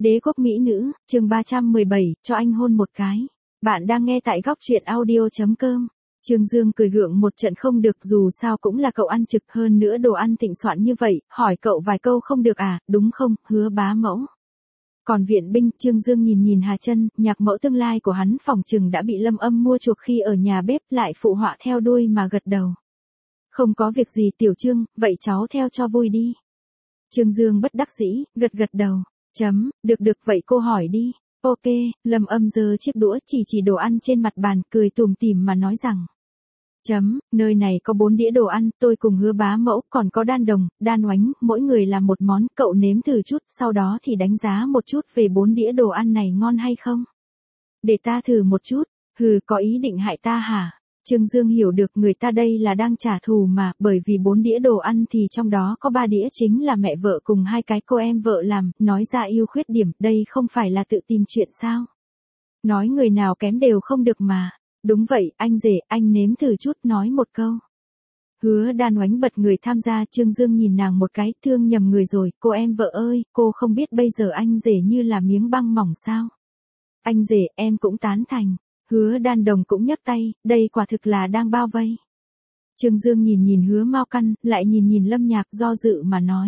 Đế quốc mỹ nữ, chương 317, cho anh hôn một cái. Bạn đang nghe tại góc truyện audio.com. Trương Dương cười gượng một trận không được, dù sao cũng là cậu ăn trực, hơn nữa đồ ăn thịnh soạn như vậy, hỏi cậu vài câu không được à, đúng không, Hứa bá mẫu. Còn viện binh, Trương Dương nhìn Hà Chân, nhạc mẫu tương lai của hắn phỏng chừng đã bị Lâm Âm mua chuộc khi ở nhà bếp, lại phụ họa theo đuôi mà gật đầu. Không có việc gì tiểu Trương, vậy cháu theo cho vui đi. Trương Dương bất đắc dĩ, gật đầu. Được vậy cô hỏi đi. Ok, Lâm Âm giơ chiếc đũa chỉ đồ ăn trên mặt bàn, cười tủm tỉm mà nói rằng. Nơi này có 4 đĩa đồ ăn, tôi cùng Hứa bá mẫu, còn có Đan Đồng, Đan Oánh, mỗi người làm một món, cậu nếm thử chút, sau đó thì đánh giá một chút về 4 đĩa đồ ăn này ngon hay không. Để ta thử một chút, có ý định hại ta hả? Trương Dương hiểu được người ta đây là đang trả thù mà, bởi vì 4 đĩa đồ ăn thì trong đó có 3 đĩa chính là mẹ vợ cùng 2 cái cô em vợ làm, nói ra yêu khuyết điểm, đây không phải là tự tìm chuyện sao? Nói người nào kém đều không được mà. Đúng vậy, anh rể, anh nếm thử chút, nói một câu. Hứa Đan Oánh bật người tham gia, Trương Dương nhìn nàng một cái, thương nhầm người rồi, cô em vợ ơi, cô không biết bây giờ anh rể như là miếng băng mỏng sao? Anh rể, em cũng tán thành. Hứa Đan Đồng cũng nhấc tay, đây quả thực là đang bao vây. Trương Dương nhìn Hứa Mao Căn, lại nhìn Lâm Nhạc, do dự mà nói.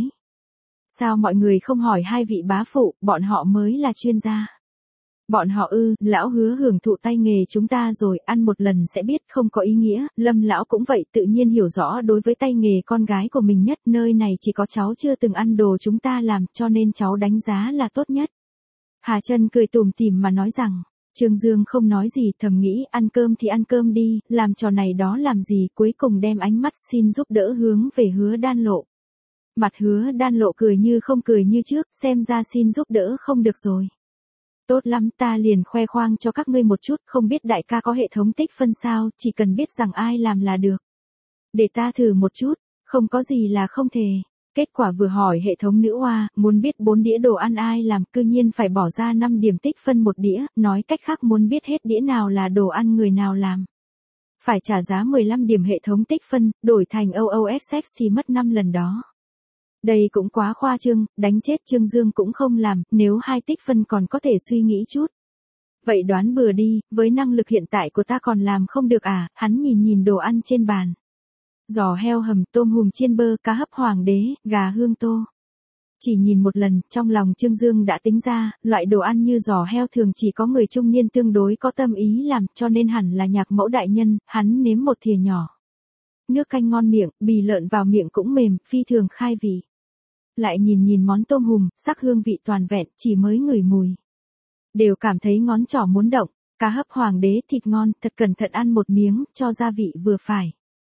Sao mọi người không hỏi 2 vị bá phụ, bọn họ mới là chuyên gia. Bọn họ lão Hứa hưởng thụ tay nghề chúng ta rồi, ăn một lần sẽ biết, không có ý nghĩa. Lâm lão cũng vậy, tự nhiên hiểu rõ đối với tay nghề con gái của mình nhất, nơi này chỉ có cháu chưa từng ăn đồ chúng ta làm, cho nên cháu đánh giá là tốt nhất. Hà Chân cười tủm tỉm mà nói rằng. Trương Dương không nói gì, thầm nghĩ ăn cơm thì ăn cơm đi, làm trò này đó làm gì, cuối cùng đem ánh mắt xin giúp đỡ hướng về Hứa Đan Lộ. Mặt Hứa Đan Lộ cười như không cười như trước, xem ra xin giúp đỡ không được rồi. Tốt lắm, ta liền khoe khoang cho các ngươi một chút, không biết đại ca có hệ thống tích phân sao, chỉ cần biết rằng ai làm là được. Để ta thử một chút, không có gì là không thể. Kết quả vừa hỏi hệ thống nữ oa, muốn biết 4 đĩa đồ ăn ai làm, cư nhiên phải bỏ ra 5 điểm tích phân một đĩa, nói cách khác muốn biết hết đĩa nào là đồ ăn người nào làm. Phải trả giá 15 điểm hệ thống tích phân, đổi thành OOSX thì mất 5 lần đó. Đây cũng quá khoa trương, đánh chết Trương Dương cũng không làm, nếu 2 tích phân còn có thể suy nghĩ chút. Vậy đoán bừa đi, với năng lực hiện tại của ta còn làm không được à, hắn nhìn đồ ăn trên bàn. Giò heo hầm, tôm hùm chiên bơ, cá hấp hoàng đế, gà hương tô. Chỉ nhìn một lần, trong lòng Trương Dương đã tính ra, loại đồ ăn như giò heo thường chỉ có người trung niên tương đối có tâm ý làm, cho nên hẳn là nhạc mẫu đại nhân, hắn nếm một thìa nhỏ. Nước canh ngon miệng, bì lợn vào miệng cũng mềm, phi thường khai vị. Lại nhìn món tôm hùm, sắc hương vị toàn vẹn, chỉ mới ngửi mùi. Đều cảm thấy ngón trỏ muốn động, cá hấp hoàng đế thịt ngon, thật cẩn thận ăn một miếng, cho gia vị vừa phải.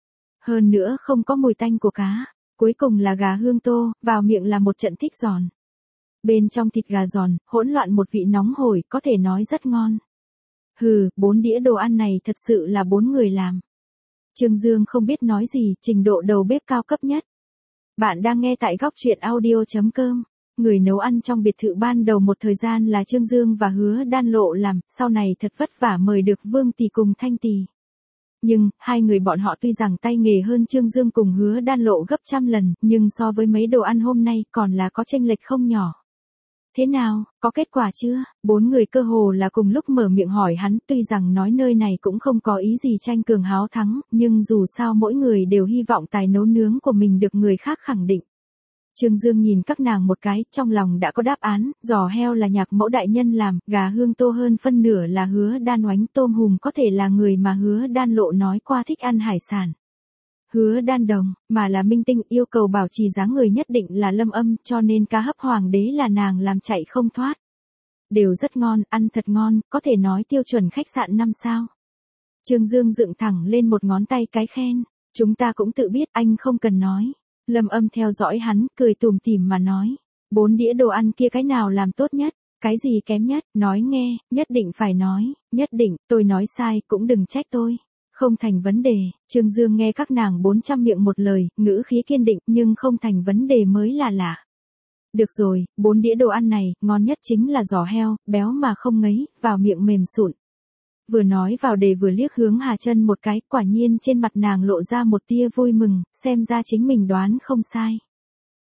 Hơn nữa không có mùi tanh của cá. Cuối cùng là gà hương tô, vào miệng là một trận thích giòn. Bên trong thịt gà giòn, hỗn loạn một vị nóng hổi, có thể nói rất ngon. 4 đĩa đồ ăn này thật sự là 4 người làm. Trương Dương không biết nói gì, trình độ đầu bếp cao cấp nhất. Bạn đang nghe tại góc truyện audio.com. Người nấu ăn trong biệt thự ban đầu một thời gian là Trương Dương và Hứa Đan Lộ làm, sau này thật vất vả mời được Vương Tỷ cùng Thanh Tỷ. Nhưng, 2 người bọn họ tuy rằng tay nghề hơn Trương Dương cùng Hứa Đan Lộ gấp trăm lần, nhưng so với mấy đồ ăn hôm nay còn là có chênh lệch không nhỏ. Thế nào, có kết quả chưa? 4 người cơ hồ là cùng lúc mở miệng hỏi hắn, tuy rằng nói nơi này cũng không có ý gì tranh cường háo thắng, nhưng dù sao mỗi người đều hy vọng tài nấu nướng của mình được người khác khẳng định. Trương Dương nhìn các nàng một cái, trong lòng đã có đáp án, giò heo là nhạc mẫu đại nhân làm, gà hương tô hơn phân nửa là Hứa Đan Oánh, tôm hùm có thể là người mà Hứa Đan Lộ nói qua thích ăn hải sản. Hứa Đan Đồng, mà là minh tinh yêu cầu bảo trì dáng người nhất định là Lâm Âm, cho nên cá hấp hoàng đế là nàng làm chạy không thoát. Đều rất ngon, ăn thật ngon, có thể nói tiêu chuẩn khách sạn 5 sao. Trương Dương dựng thẳng lên một ngón tay cái khen, chúng ta cũng tự biết, anh không cần nói. Lâm Âm theo dõi hắn, cười tủm tỉm mà nói. 4 đĩa đồ ăn kia cái nào làm tốt nhất, cái gì kém nhất, nói nghe, nhất định phải nói, nhất định, tôi nói sai, cũng đừng trách tôi. Không thành vấn đề, Trương Dương nghe các nàng 400 miệng một lời, ngữ khí kiên định, nhưng không thành vấn đề mới là lạ. Được rồi, 4 đĩa đồ ăn này, ngon nhất chính là giò heo, béo mà không ngấy, vào miệng mềm sụn. Vừa nói vào đề vừa liếc hướng Hà Chân một cái, quả nhiên trên mặt nàng lộ ra một tia vui mừng, xem ra chính mình đoán không sai.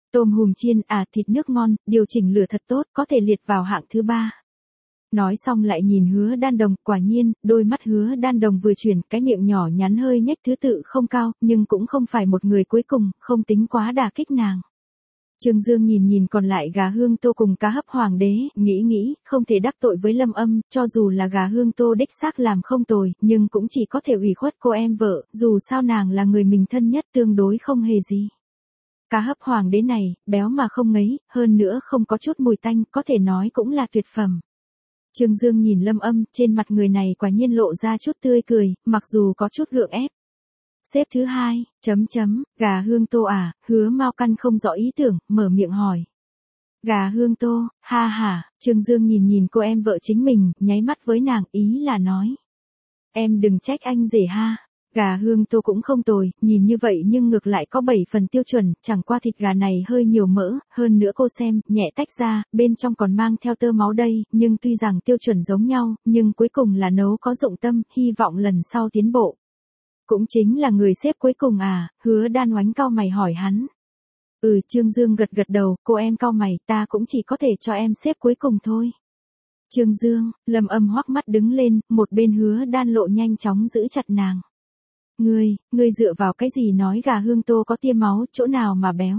Tôm hùm chiên à, thịt nước ngon, điều chỉnh lửa thật tốt, có thể liệt vào hạng thứ 3. Nói xong lại nhìn Hứa Đan Đồng, quả nhiên, đôi mắt Hứa Đan Đồng vừa chuyển, cái miệng nhỏ nhắn hơi nhếch, thứ tự không cao, nhưng cũng không phải một người cuối cùng, không tính quá đả kích nàng. Trương Dương nhìn nhìn còn lại gà hương tô cùng cá hấp hoàng đế, nghĩ, không thể đắc tội với Lâm Âm, cho dù là gà hương tô đích xác làm không tồi, nhưng cũng chỉ có thể ủy khuất cô em vợ, dù sao nàng là người mình thân nhất, tương đối không hề gì. Cá hấp hoàng đế này, béo mà không ngấy, hơn nữa không có chút mùi tanh, có thể nói cũng là tuyệt phẩm. Trương Dương nhìn Lâm Âm, trên mặt người này quả nhiên lộ ra chút tươi cười, mặc dù có chút gượng ép. Xếp thứ 2, gà hương tô à, Hứa Mao Căn không rõ ý tưởng, mở miệng hỏi. Gà hương tô, ha ha, Trương Dương nhìn nhìn cô em vợ chính mình, nháy mắt với nàng, ý là nói. Em đừng trách anh rể ha. Gà hương tô cũng không tồi, nhìn như vậy nhưng ngược lại có 7 phần tiêu chuẩn, chẳng qua thịt gà này hơi nhiều mỡ, hơn nữa cô xem, nhẹ tách ra, bên trong còn mang theo tơ máu đây, nhưng tuy rằng tiêu chuẩn giống nhau, nhưng cuối cùng là nấu có dụng tâm, hy vọng lần sau tiến bộ. Cũng chính là người xếp cuối cùng à, Hứa Đan Oánh cau mày hỏi hắn. Trương Dương gật gật đầu, cô em cau mày, ta cũng chỉ có thể cho em xếp cuối cùng thôi. Trương Dương, Lâm Âm hoắc mắt đứng lên, một bên Hứa Đan Lộ nhanh chóng giữ chặt nàng. Ngươi dựa vào cái gì nói gà hương tô có tia máu, chỗ nào mà béo?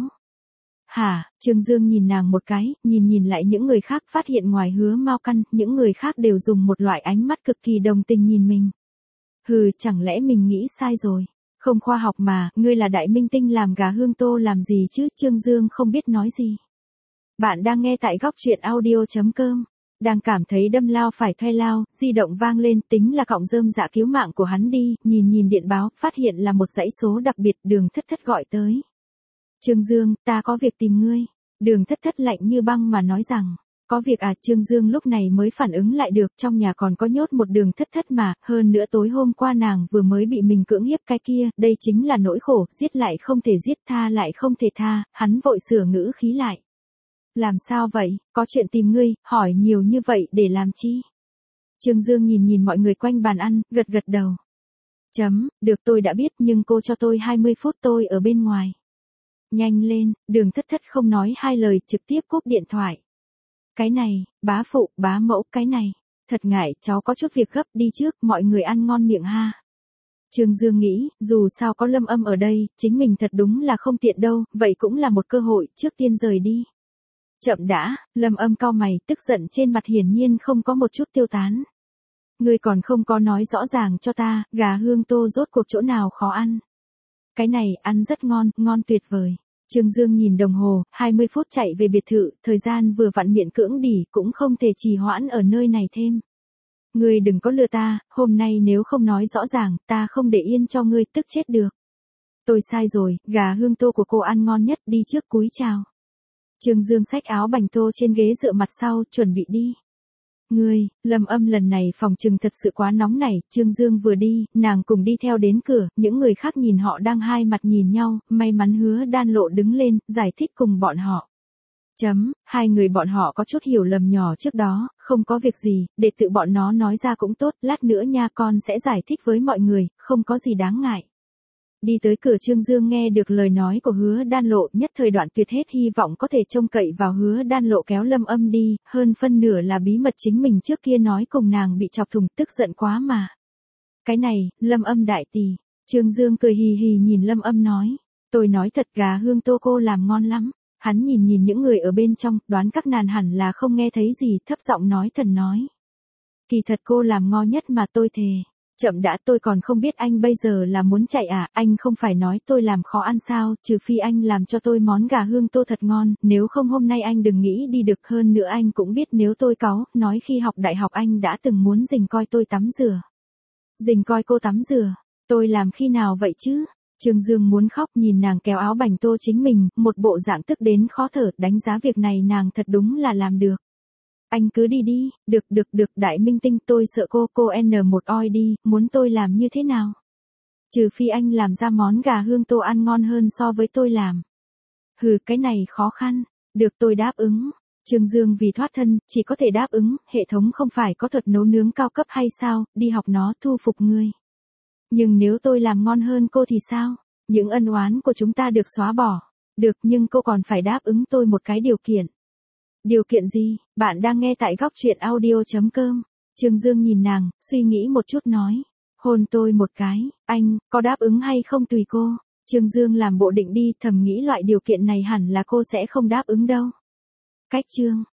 Hả, Trương Dương nhìn nàng một cái, nhìn lại những người khác, phát hiện ngoài Hứa Mao Căn, những người khác đều dùng một loại ánh mắt cực kỳ đồng tình nhìn mình. Chẳng lẽ mình nghĩ sai rồi? Không khoa học mà, ngươi là đại minh tinh làm gà hương tô làm gì chứ? Trương Dương không biết nói gì. Bạn đang nghe tại góc truyện audio.com. Đang cảm thấy đâm lao phải thoe lao, di động vang lên, tính là cọng rơm dạ cứu mạng của hắn đi, nhìn điện báo, phát hiện là một dãy số đặc biệt, Đường Thất Thất gọi tới. Trương Dương, ta có việc tìm ngươi. Đường Thất Thất lạnh như băng mà nói rằng, có việc à? Trương Dương lúc này mới phản ứng lại được, trong nhà còn có nhốt một Đường Thất Thất mà, hơn nữa tối hôm qua nàng vừa mới bị mình cưỡng hiếp cái kia, đây chính là nỗi khổ, giết lại không thể giết, tha lại không thể tha, hắn vội sửa ngữ khí lại. Làm sao vậy, có chuyện tìm ngươi, hỏi nhiều như vậy để làm chi? Trương Dương nhìn mọi người quanh bàn ăn, gật đầu. Được tôi đã biết nhưng cô cho tôi 20 phút tôi ở bên ngoài. Nhanh lên, Đường Thất Thất không nói hai lời trực tiếp cúp điện thoại. Cái này, bá phụ, bá mẫu, cái này. Thật ngại, cháu có chút việc gấp đi trước, mọi người ăn ngon miệng ha. Trương Dương nghĩ, dù sao có Lâm Âm ở đây, chính mình thật đúng là không tiện đâu, vậy cũng là một cơ hội, trước tiên rời đi. Chậm đã, Lâm Âm cau mày, tức giận trên mặt hiển nhiên không có một chút tiêu tán. Ngươi còn không có nói rõ ràng cho ta, gà hương tô rốt cuộc chỗ nào khó ăn. Cái này, ăn rất ngon, ngon tuyệt vời. Trương Dương nhìn đồng hồ, 20 phút chạy về biệt thự, thời gian vừa vặn miễn cưỡng đỉ, cũng không thể trì hoãn ở nơi này thêm. Ngươi đừng có lừa ta, hôm nay nếu không nói rõ ràng, ta không để yên cho ngươi, tức chết được. Tôi sai rồi, gà hương tô của cô ăn ngon nhất, đi trước cúi chào. Trương Dương xách áo bành tô trên ghế dựa mặt sau, chuẩn bị đi. Lâm Âm lần này phòng trừng thật sự quá nóng nảy, Trương Dương vừa đi, nàng cùng đi theo đến cửa, những người khác nhìn họ đang hai mặt nhìn nhau, may mắn Hứa Đan Lộ đứng lên, giải thích cùng bọn họ. Hai người bọn họ có chút hiểu lầm nhỏ trước đó, không có việc gì, để tự bọn nó nói ra cũng tốt, lát nữa nha con sẽ giải thích với mọi người, không có gì đáng ngại. Đi tới cửa Trương Dương nghe được lời nói của Hứa Đan Lộ, nhất thời đoạn tuyệt hết hy vọng có thể trông cậy vào Hứa Đan Lộ kéo Lâm Âm đi, hơn phân nửa là bí mật chính mình trước kia nói cùng nàng bị chọc thủng, tức giận quá mà. Cái này, Lâm Âm đại tỷ. Trương Dương cười hì hì nhìn Lâm Âm nói, tôi nói thật gà hương tô cô làm ngon lắm. Hắn nhìn những người ở bên trong, đoán các nàng hẳn là không nghe thấy gì, thấp giọng nói thần nói. Kỳ thật cô làm ngon nhất mà tôi thề. Chậm đã, tôi còn không biết anh bây giờ là muốn chạy à, anh không phải nói tôi làm khó ăn sao, trừ phi anh làm cho tôi món gà hương tô thật ngon, nếu không hôm nay anh đừng nghĩ đi được, hơn nữa anh cũng biết nếu tôi cáu, nói khi học đại học anh đã từng muốn dình coi tôi tắm rửa. Dình coi cô tắm rửa, tôi làm khi nào vậy chứ? Trương Dương muốn khóc nhìn nàng kéo áo bành tô chính mình, một bộ dạng tức đến khó thở, đánh giá việc này nàng thật đúng là làm được. Anh cứ đi đi, được, đại minh tinh tôi sợ cô N1 oi đi, muốn tôi làm như thế nào? Trừ phi anh làm ra món gà hương tô ăn ngon hơn so với tôi làm. Cái này khó khăn, được tôi đáp ứng. Trương Dương vì thoát thân, chỉ có thể đáp ứng, hệ thống không phải có thuật nấu nướng cao cấp hay sao, đi học nó thu phục ngươi. Nhưng nếu tôi làm ngon hơn cô thì sao? Những ân oán của chúng ta được xóa bỏ. Được, nhưng cô còn phải đáp ứng tôi một cái điều kiện. Điều kiện gì? Bạn đang nghe tại góc truyện audio.com. Trương Dương nhìn nàng, suy nghĩ một chút nói. Hôn tôi một cái, anh, có đáp ứng hay không tùy cô. Trương Dương làm bộ định đi, thầm nghĩ loại điều kiện này hẳn là cô sẽ không đáp ứng đâu. Cách Trương